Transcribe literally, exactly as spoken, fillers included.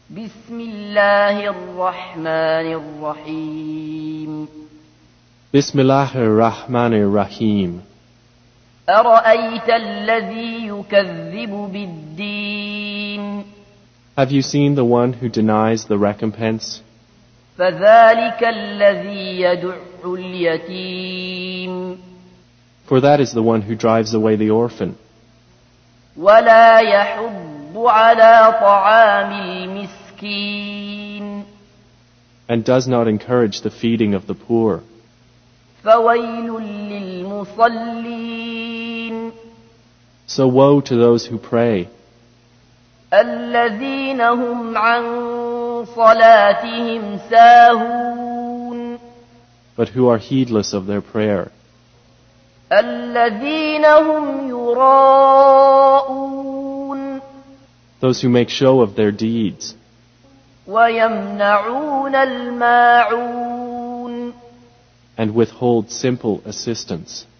بسم الله الرحمن الرحيم Bismillahir Rahmanir Rahim. أرأيت الذي يكذب بالدين Have you seen the one who denies the recompense? فذلك الذي يدع اليتيم For that is the one who drives away the orphan, ولا يحض على طعام المسكين and does not encourage the feeding of the poor. فويل للمصلين So woe to those who pray, الذين هم عن صلاتهم ساهون but who are heedless of their prayer, الذين هم يراءون those who make show of their deeds, ويمنعون الماعون and withhold simple assistance.